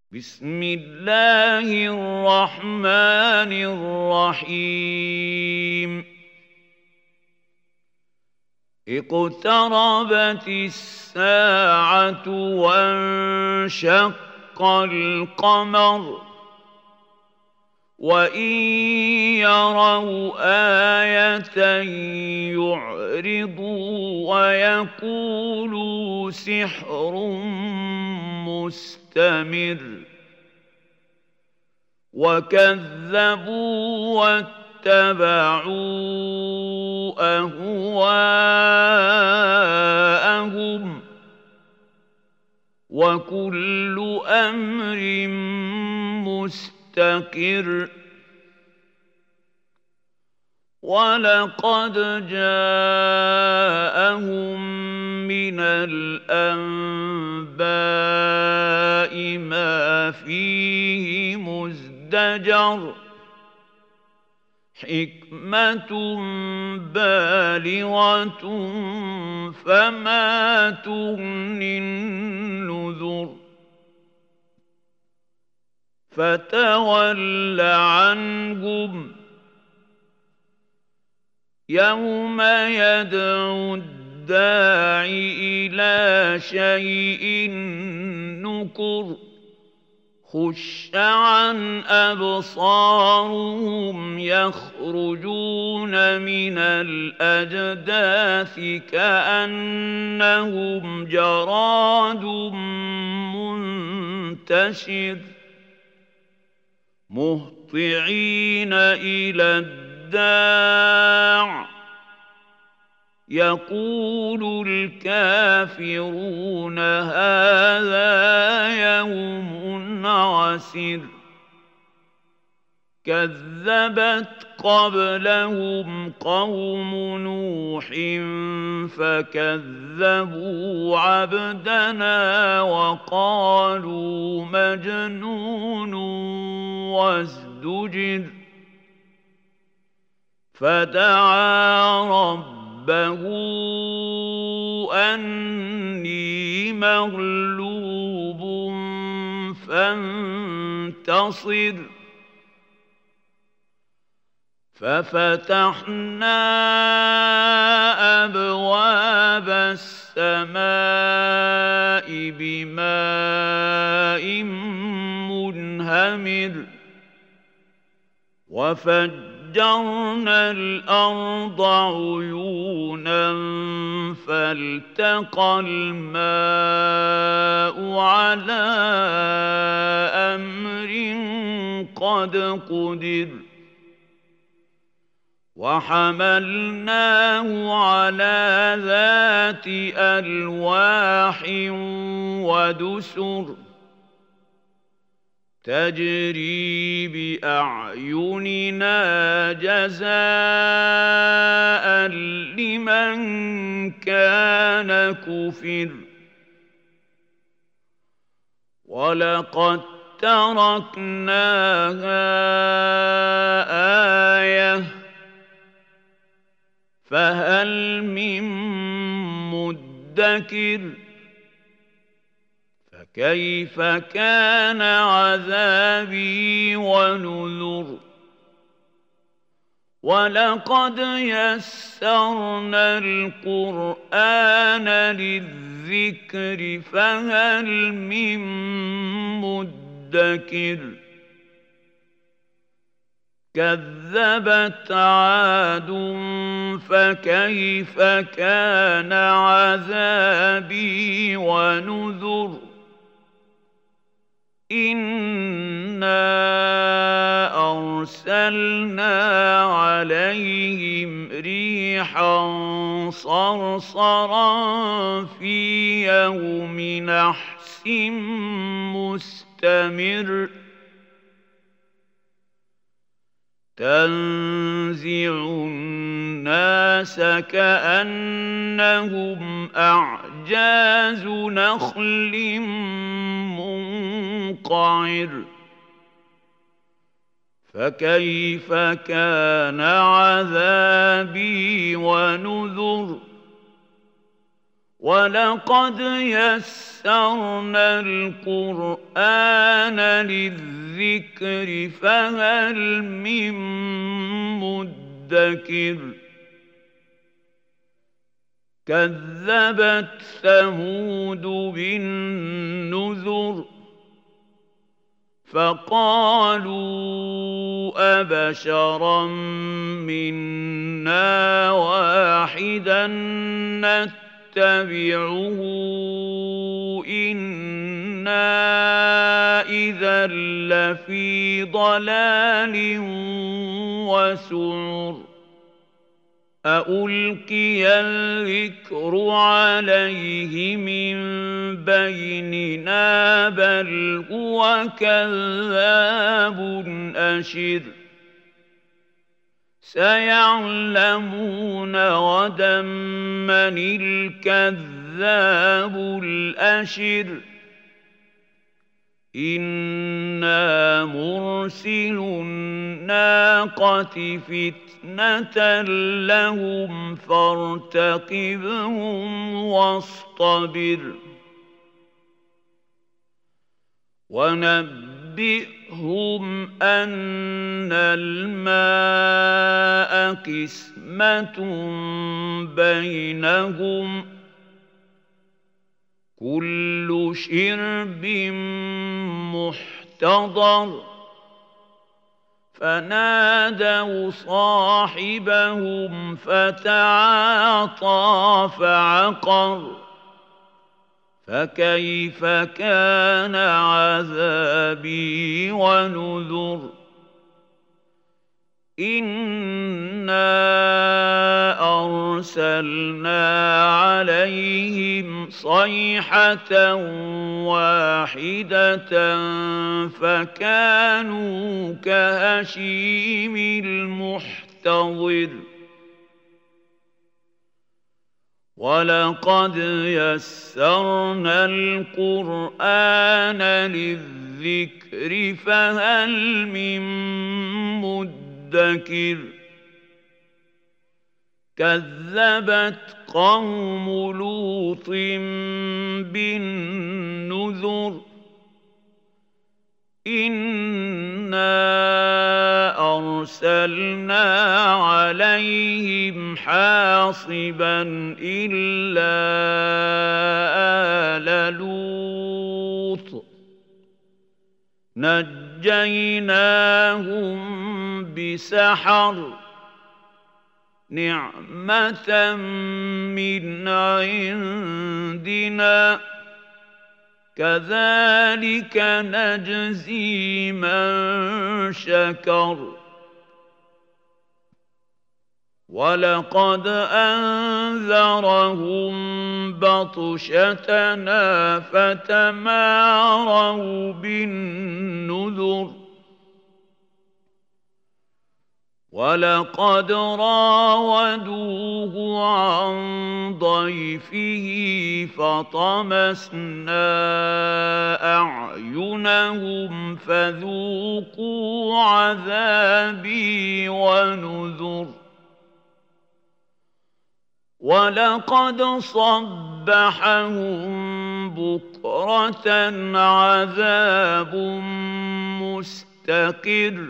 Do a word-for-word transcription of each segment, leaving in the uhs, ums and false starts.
بسم الله الرحمن الرحيم اقتربت الساعة وانشق القمر وإن يروا آية يعرضوا ويقولوا سحر مستمر وكذبوا واتبعوا أهواءهم وكل أمر مستقر ولقد جاءهم من الأنباء ما فيه مزدجر حكمة بالغة فما تغني النذر فتول عنهم يوم يدعو الداع إلى شيء نكر خش عن أبصارهم يخرجون من الأجداث كأنهم جراد منتشر مهطعين إلى الداع يقول الكافرون هذا يوم عسر كذبت قبلهم قوم نوح فكذبوا عبدنا وقالوا مجنون وازدجر فدعا ربه أني مغلوب فانتصر ففتحنا أبواب السماء بماء منهمر وفجرنا الأرض عيونا فالتقى الماء على أمر قد قدر وحملناه على ذات ألواح ودسر تجري بأعيننا جزاء لمن كان كفر ولقد تركناها آية فهل من مدكر فكيف كان عذابي ونذر ولقد يسرنا القرآن للذكر فهل من مدكر كذبت عاد فكيف كان عذابي ونذر إنا أرسلنا عليهم ريحا صرصرا في يوم نحس مستمر تنزع الناس كأنهم أعجاز نخل منقعر فكيف كان عذابي ونذر وَلَقَدْ يَسَّرْنَا الْقُرْآنَ لِلذِّكْرِ فَهَلْ مِن مُّدَّكِرٍ كَذَّبَتْ ثَمُودُ بِالنُّذُرِ فَقَالُوا أَبَشَرًا مِّنَّا وَاحِدًا نَّتَّبِعُهُ إِنَّا إِذًا لَّفِي ضَلَالٍ وَسُعُرٍ أَأُلْقِيَ الذِّكْرُ عَلَيْهِ مِن بَيْنِنَا بَلْ هُوَ كَذَّابٌ أَشِرٌ سَيَعْلَمُونَ غَدًا مَّنِ الْكَذَّابُ الْأَشِرُ إِنَّا مُرْسِلُو النَّاقَةِ فِتْنَةً لَّهُمْ فَارْتَقِبْهُمْ وَاصْطَبِرْ وَنَبِّئْهُمْ أَنَّ الْمَاءَ قِسْمَةٌ بَيْنَهُمْ كُلُّ شِرْبٍ مُّحْتَضَرٌ فَنَادَوْا صَاحِبَهُمْ فَتَعَاطَىٰ فَعَقَرَ فَكَيْفَ كَانَ عَذَابِي وَنُذُرِ إِنَّا أَرْسَلْنَا عَلَيْهِمْ صَيْحَةً وَاحِدَةً فَكَانُوا كَهَشِيمِ الْمُحْتَظِرِ وَلَقَدْ يَسَّرْنَا الْقُرْآنَ لِلذِّكْرِ فَهَلْ مِن مُّدَّكِرٍ كَذَّبَتْ قَوْمُ لُوطٍ بِالنُّذُرِ إِنَّا أَرْسَلْنَا عَلَيْهِمْ حَاصِبًا إِلَّا آلَ لُوطٍ نَجَّيْنَاهُم بِسَحَرٍ نِعْمَةً مِّنْ عِندِنَا كَذَلِكَ نَجْزِي مَن شَكَرَ وَلَقَدْ أَنذَرَهُم بَطْشَتَنَا فَتَمَارَوْا بِالنُّذُرِ وَلَقَدْ رَاوَدُوهُ عَن ضَيْفِهِ فَطَمَسْنَا أَعْيُنَهُمْ فَذُوقُوا عَذَابِي وَنُذُرِ وَلَقَدْ صَبَّحَهُم بُكْرَةً عَذَابٌ مُّسْتَقِرٌّ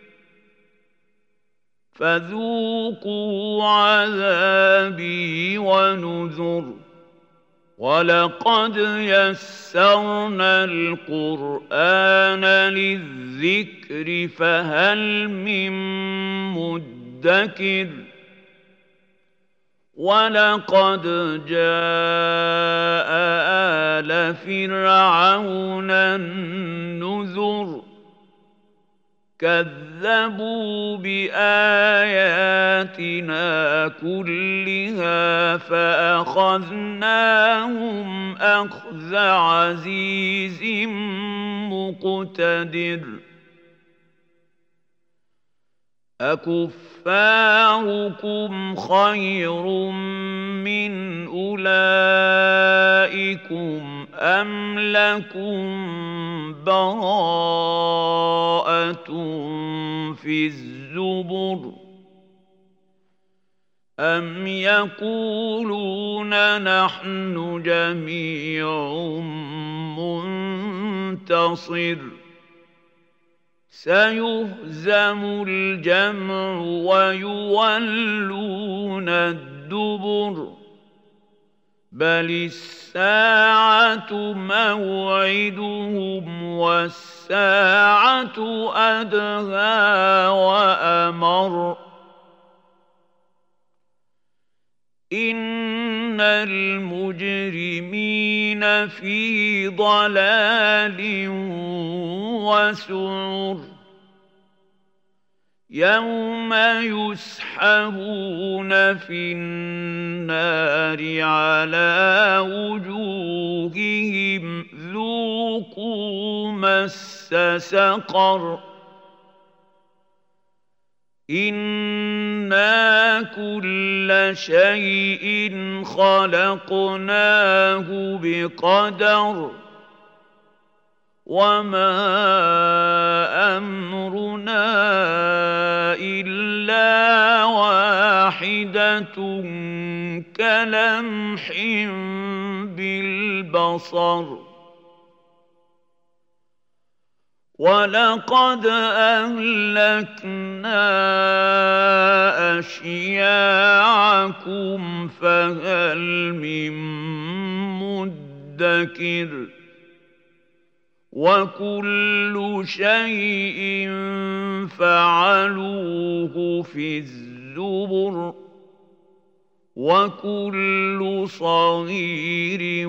فَذُوقُوا عَذَابِي وَنُذُرِ وَلَقَدْ يَسَّرْنَا الْقُرْآنَ لِلذِّكْرِ فَهَلْ مِن مُّدَّكِرٍ وَلَقَدْ جَاءَ آلَ فِرْعَوْنَ النُّذُرُ كَذَّبُوا بِآيَاتِنَا كُلِّهَا فَأَخَذْنَاهُمْ أَخْذَ عَزِيزٍ مُّقْتَدِرٍ أَكُفَّارُكُمْ خَيْرٌ مِّنْ أُولَٰئِكُمْ أَمْ لَكُمْ بَرَاءَةٌ فِي الزُّبُرِ أَمْ يَقُولُونَ نَحْنُ جَمِيعٌ مُّنتَصِرٌ سَيُهْزَمُ الْجَمْعُ وَيُوَلُّونَ الدُّبُرَ بَلِ السَّاعَةُ مَوْعِدُهُمْ وَالسَّاعَةُ أَدْهَىٰ وَأَمَرُّ إِنَّ الْمُجْرِمِينَ فِي ضَلَالٍ وَسُعُرٍ يَوْمَ يُسْحَبُونَ فِي النَّارِ عَلَىٰ وُجُوهِهِمْ ذُوقُوا مَسَّ سَقَرَ إِنَّا كُلَّ شَيْءٍ خَلَقْنَاهُ بِقَدَرٍ وَمَا أَمْرُنَا إِلَّا وَاحِدَةٌ كَلَمْحٍ بِالْبَصَرِ وَلَقَدْ أَهْلَكْنَا أَشْيَاعَكُمْ فَهَلْ مِن مُّدَّكِرٍ وَكُلُّ شَيْءٍ فَعَلُوهُ فِي الزُّبُرِ وَكُلُّ صَغِيرٍ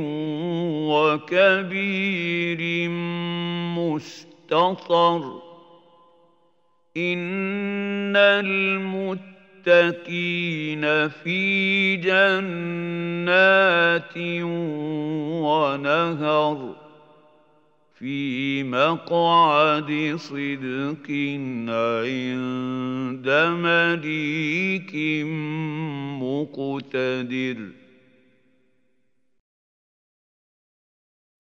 وَكَبِيرٍ مُّسْتَطَرٌ إِنَّ الْمُتَّقِينَ فِي جَنَّاتٍ وَنَهَرٍ فِي مَقْعَدِ صِدْقٍ عِندَ مَلِيكٍ مُّقْتَدِرٍ